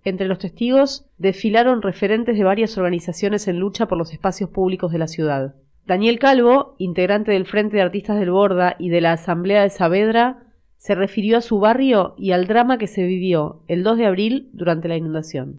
Entre los testigos desfilaron referentes de varias organizaciones en lucha por los espacios públicos de la ciudad. Daniel Calvo, integrante del Frente de Artistas del Borda y de la Asamblea de Saavedra, se refirió a su barrio y al drama que se vivió el 2 de abril durante la inundación.